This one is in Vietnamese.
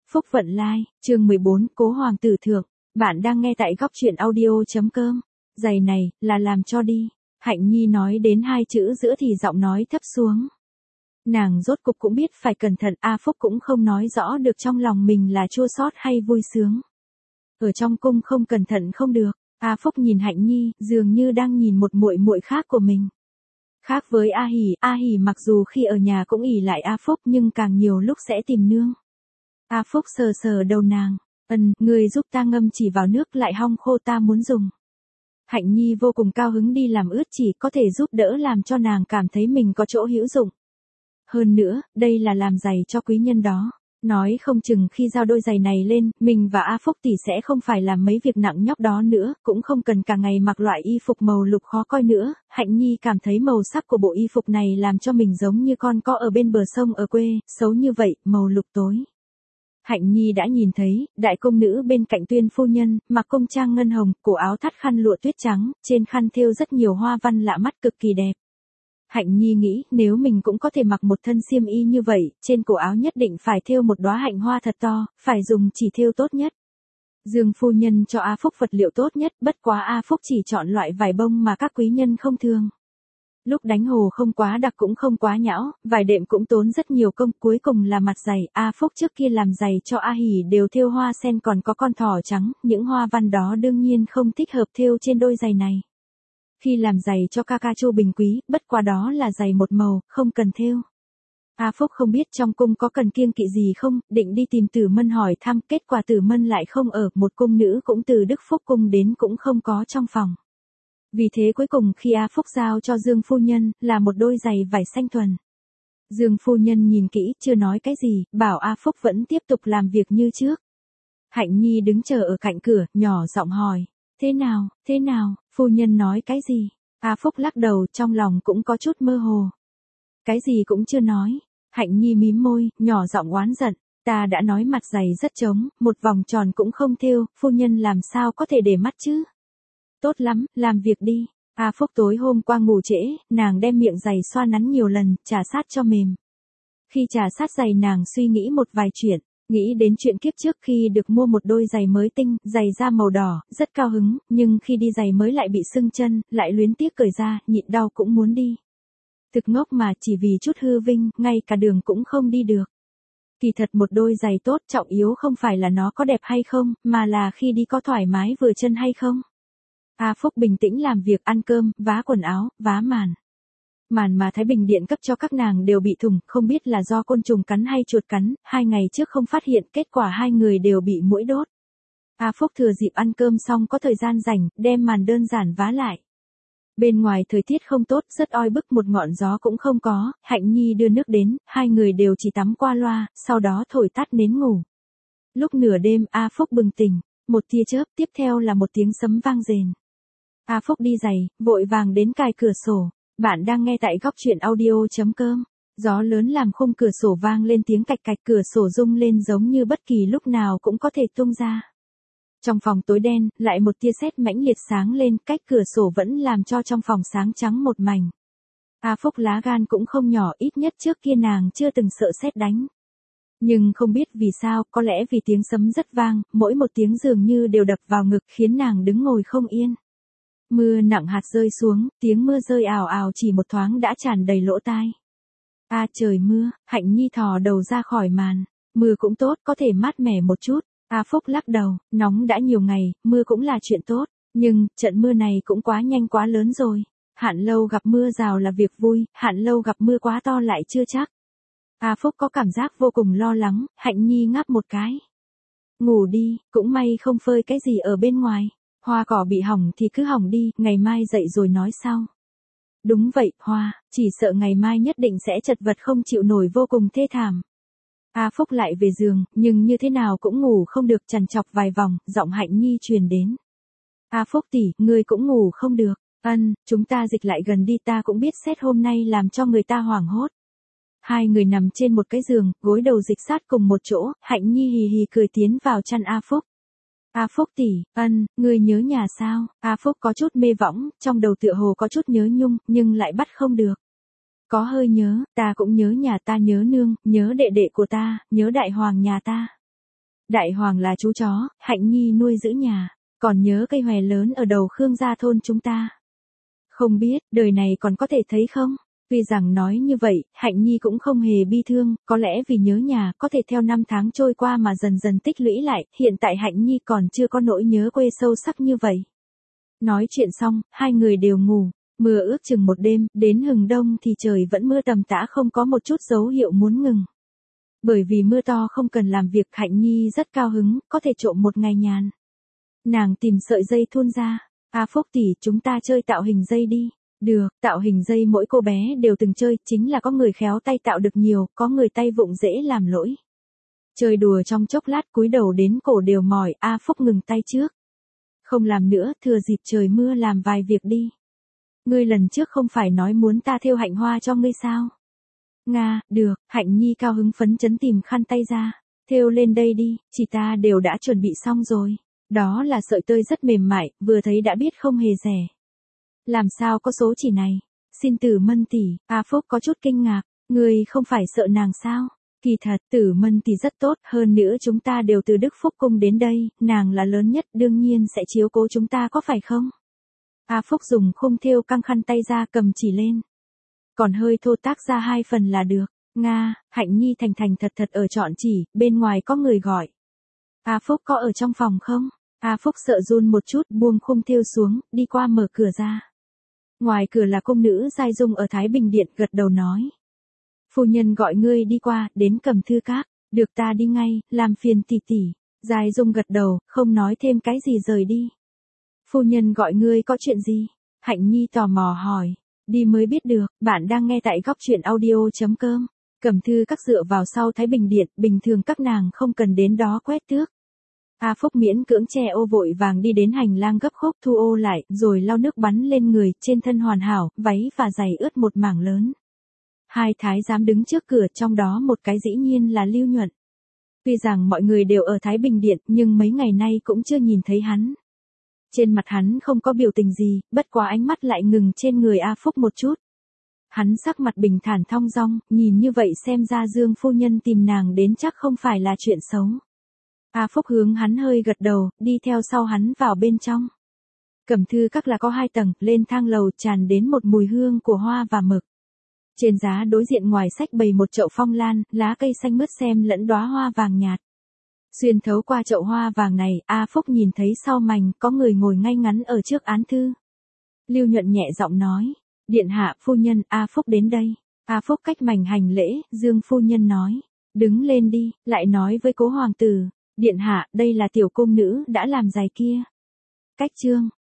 Phúc Vận Lai, chương 14, Cố Hoàng tử thượng. Bạn đang nghe tại góc truyện audio.com. Giày này, là làm cho đi. Hạnh Nhi nói đến hai chữ giữa thì giọng nói thấp xuống. Nàng rốt cục cũng biết phải cẩn thận, A Phúc cũng không nói rõ được trong lòng mình là chua xót hay vui sướng. Ở trong cung không cẩn thận không được, A Phúc nhìn Hạnh Nhi, dường như đang nhìn một muội muội khác của mình. Khác với A Hỉ mặc dù khi ở nhà cũng ỷ lại A Phúc nhưng càng nhiều lúc sẽ tìm nương. A Phúc sờ sờ đầu nàng, người giúp ta ngâm chỉ vào nước lại hong khô ta muốn dùng. Hạnh Nhi vô cùng cao hứng đi làm ướt chỉ có thể giúp đỡ làm cho nàng cảm thấy mình có chỗ hữu dụng. Hơn nữa, đây là làm giày cho quý nhân đó. Nói không chừng khi giao đôi giày này lên, mình và A Phúc tỷ sẽ không phải làm mấy việc nặng nhọc đó nữa, cũng không cần cả ngày mặc loại y phục màu lục khó coi nữa. Hạnh Nhi cảm thấy màu sắc của bộ y phục này làm cho mình giống như con có ở bên bờ sông ở quê, xấu như vậy, màu lục tối. Hạnh Nhi đã nhìn thấy, đại công nữ bên cạnh Tuyên phu nhân, mặc cung trang ngân hồng, cổ áo thắt khăn lụa tuyết trắng, trên khăn thêu rất nhiều hoa văn lạ mắt cực kỳ đẹp. Hạnh Nhi nghĩ, nếu mình cũng có thể mặc một thân xiêm y như vậy, trên cổ áo nhất định phải thêu một đóa hạnh hoa thật to, phải dùng chỉ thêu tốt nhất. Dương phu nhân cho A Phúc vật liệu tốt nhất, bất quá A Phúc chỉ chọn loại vải bông mà các quý nhân không thường. Lúc đánh hồ không quá đặc cũng không quá nhão, vài đệm cũng tốn rất nhiều công, cuối cùng là mặt giày. A Phúc trước kia làm giày cho A Hỉ đều thêu hoa sen còn có con thỏ trắng, những hoa văn đó đương nhiên không thích hợp thêu trên đôi giày này. Khi làm giày cho ca ca Chu Bình Quý, bất quá đó là giày một màu, không cần thêu. A Phúc không biết trong cung có cần kiêng kỵ gì không, định đi tìm Tử Mân hỏi thăm, kết quả Tử Mân lại không ở, một cung nữ cũng từ Đức Phúc cung đến cũng không có trong phòng. Vì thế cuối cùng khi A Phúc giao cho Dương phu nhân, là một đôi giày vải xanh thuần. Dương phu nhân nhìn kỹ, chưa nói cái gì, bảo A Phúc vẫn tiếp tục làm việc như trước. Hạnh Nhi đứng chờ ở cạnh cửa, nhỏ giọng hỏi, thế nào, phu nhân nói cái gì? A Phúc lắc đầu, trong lòng cũng có chút mơ hồ. Cái gì cũng chưa nói. Hạnh Nhi mím môi, nhỏ giọng oán giận, ta đã nói mặt giày rất trống, một vòng tròn cũng không thêu, phu nhân làm sao có thể để mắt chứ? Tốt lắm, làm việc đi. A Phúc tối hôm qua ngủ trễ, nàng đem miệng giày xoa nắn nhiều lần, chà sát cho mềm. Khi chà sát giày nàng suy nghĩ một vài chuyện, nghĩ đến chuyện kiếp trước khi được mua một đôi giày mới tinh, giày da màu đỏ, rất cao hứng, nhưng khi đi giày mới lại bị sưng chân, lại luyến tiếc cởi ra, nhịn đau cũng muốn đi. Thực ngốc mà chỉ vì chút hư vinh, ngay cả đường cũng không đi được. Kỳ thật một đôi giày tốt trọng yếu không phải là nó có đẹp hay không, mà là khi đi có thoải mái vừa chân hay không. A Phúc bình tĩnh làm việc ăn cơm, vá quần áo, vá màn. Màn mà Thái Bình Điện cấp cho các nàng đều bị thủng, không biết là do côn trùng cắn hay chuột cắn, 2 ngày trước không phát hiện, kết quả 2 người đều bị muỗi đốt. A Phúc thừa dịp ăn cơm xong có thời gian rảnh, đem màn đơn giản vá lại. Bên ngoài thời tiết không tốt, rất oi bức, một ngọn gió cũng không có, Hạnh Nhi đưa nước đến, 2 người đều chỉ tắm qua loa, sau đó thổi tắt nến ngủ. Lúc nửa đêm A Phúc bừng tỉnh, một tia chớp, tiếp theo là một tiếng sấm vang rền. A Phúc đi giày, vội vàng đến cài cửa sổ. Bạn đang nghe tại góc truyện audio.com. Gió lớn làm khung cửa sổ vang lên tiếng cạch cạch, cửa sổ rung lên giống như bất kỳ lúc nào cũng có thể tung ra. Trong phòng tối đen, lại một tia sét mãnh liệt sáng lên, cách cửa sổ vẫn làm cho trong phòng sáng trắng một mảnh. A Phúc lá gan cũng không nhỏ, ít nhất trước kia nàng chưa từng sợ sét đánh. Nhưng không biết vì sao, có lẽ vì tiếng sấm rất vang, mỗi một tiếng dường như đều đập vào ngực khiến nàng đứng ngồi không yên. Mưa nặng hạt rơi xuống, tiếng mưa rơi ào ào chỉ một thoáng đã tràn đầy lỗ tai. A trời mưa, Hạnh Nhi thò đầu ra khỏi màn. Mưa cũng tốt, có thể mát mẻ một chút. A Phúc lắc đầu, nóng đã nhiều ngày, mưa cũng là chuyện tốt. Nhưng, trận mưa này cũng quá nhanh quá lớn rồi. Hạn lâu gặp mưa rào là việc vui, hạn lâu gặp mưa quá to lại chưa chắc. A Phúc có cảm giác vô cùng lo lắng, Hạnh Nhi ngáp một cái. Ngủ đi, cũng may không phơi cái gì ở bên ngoài. Hoa cỏ bị hỏng thì cứ hỏng đi, ngày mai dậy rồi nói sau. Đúng vậy, Hoa, chỉ sợ ngày mai nhất định sẽ chật vật không chịu nổi, vô cùng thê thảm. A Phúc lại về giường, nhưng như thế nào cũng ngủ không được, trằn trọc vài vòng, giọng Hạnh Nhi truyền đến. A Phúc tỷ, ngươi cũng ngủ không được. Chúng ta dịch lại gần đi, ta cũng biết sét hôm nay làm cho người ta hoảng hốt. 2 người nằm trên một cái giường, gối đầu dịch sát cùng một chỗ, Hạnh Nhi hì hì cười tiến vào chăn A Phúc. A Phúc tỷ, ngươi nhớ nhà sao? A Phúc có chút mê võng, trong đầu tựa hồ có chút nhớ nhung, nhưng lại bắt không được. Có hơi nhớ, ta cũng nhớ nhà ta, nhớ nương, nhớ đệ đệ của ta, nhớ đại hoàng nhà ta. Đại hoàng là chú chó, Hạnh Nhi nuôi giữ nhà, còn nhớ cây hòe lớn ở đầu Khương gia thôn chúng ta. Không biết, đời này còn có thể thấy không? Tuy rằng nói như vậy, Hạnh Nhi cũng không hề bi thương, có lẽ vì nhớ nhà, có thể theo năm tháng trôi qua mà dần dần tích lũy lại, hiện tại Hạnh Nhi còn chưa có nỗi nhớ quê sâu sắc như vậy. Nói chuyện xong, hai người đều ngủ, mưa ước chừng một đêm, đến hừng đông thì trời vẫn mưa tầm tã không có một chút dấu hiệu muốn ngừng. Bởi vì mưa to không cần làm việc, Hạnh Nhi rất cao hứng, có thể trộm một ngày nhàn. Nàng tìm sợi dây thun ra, Phúc tỷ, chúng ta chơi tạo hình dây đi. Được, tạo hình dây mỗi cô bé đều từng chơi, chính là có người khéo tay tạo được nhiều, có người tay vụng dễ làm lỗi. Chơi đùa trong chốc lát cúi đầu đến cổ đều mỏi, Phúc ngừng tay trước. Không làm nữa, thừa dịp trời mưa làm vài việc đi. Ngươi lần trước không phải nói muốn ta thêu hạnh hoa cho ngươi sao? Nga, được, Hạnh Nhi cao hứng phấn chấn tìm khăn tay ra. Thêu lên đây đi, chị ta đều đã chuẩn bị xong rồi. Đó là sợi tơi rất mềm mại, vừa thấy đã biết không hề rẻ. Làm sao có số chỉ này? Xin Tử Mân tỷ, Phúc có chút kinh ngạc, ngươi không phải sợ nàng sao? Kỳ thật, Tử Mân tỷ rất tốt, hơn nữa chúng ta đều từ Đức Phúc cung đến đây, nàng là lớn nhất, đương nhiên sẽ chiếu cố chúng ta có phải không? Phúc dùng khung thêu căng khăn tay ra cầm chỉ lên. Còn hơi thô tác ra 2 phần là được. Nga, Hạnh Nhi thành thành thật thật ở chọn chỉ, bên ngoài có người gọi. Phúc có ở trong phòng không? Phúc sợ run một chút, buông khung thêu xuống, đi qua mở cửa ra. Ngoài cửa là cung nữ Giai Dung ở Thái Bình Điện, gật đầu nói. Phu nhân gọi ngươi đi qua, đến cầm thư các, được ta đi ngay, làm phiền tỷ tỷ. Giai Dung gật đầu, không nói thêm cái gì rời đi. Phu nhân gọi ngươi có chuyện gì? Hạnh Nhi tò mò hỏi. Đi mới biết được, bạn đang nghe tại góc truyện audio.com. Cầm thư các dựa vào sau Thái Bình Điện, bình thường các nàng không cần đến đó quét tước. Phúc miễn cưỡng che ô vội vàng đi đến hành lang gấp khúc thu ô lại, rồi lau nước bắn lên người, trên thân hoàn hảo, váy và giày ướt một mảng lớn. Hai thái giám đứng trước cửa, trong đó một cái dĩ nhiên là Lưu Nhuận. Tuy rằng mọi người đều ở Thái Bình Điện, nhưng mấy ngày nay cũng chưa nhìn thấy hắn. Trên mặt hắn không có biểu tình gì, bất quá ánh mắt lại ngừng trên người Phúc một chút. Hắn sắc mặt bình thản thong dong, nhìn như vậy xem ra Dương phu nhân tìm nàng đến chắc không phải là chuyện xấu. Phúc hướng hắn hơi gật đầu, đi theo sau hắn vào bên trong. Cẩm thư các là có 2 tầng, lên thang lầu tràn đến một mùi hương của hoa và mực. Trên giá đối diện ngoài sách bày một chậu phong lan, lá cây xanh mướt xem lẫn đóa hoa vàng nhạt. Xuyên thấu qua chậu hoa vàng này, Phúc nhìn thấy sau mành có người ngồi ngay ngắn ở trước án thư. Lưu Nhuận nhẹ giọng nói, điện hạ phu nhân, Phúc đến đây. Phúc cách mành hành lễ, Dương phu nhân nói, đứng lên đi, lại nói với Cố hoàng tử, điện hạ, đây là tiểu cung nữ đã làm giày kia. Cách chương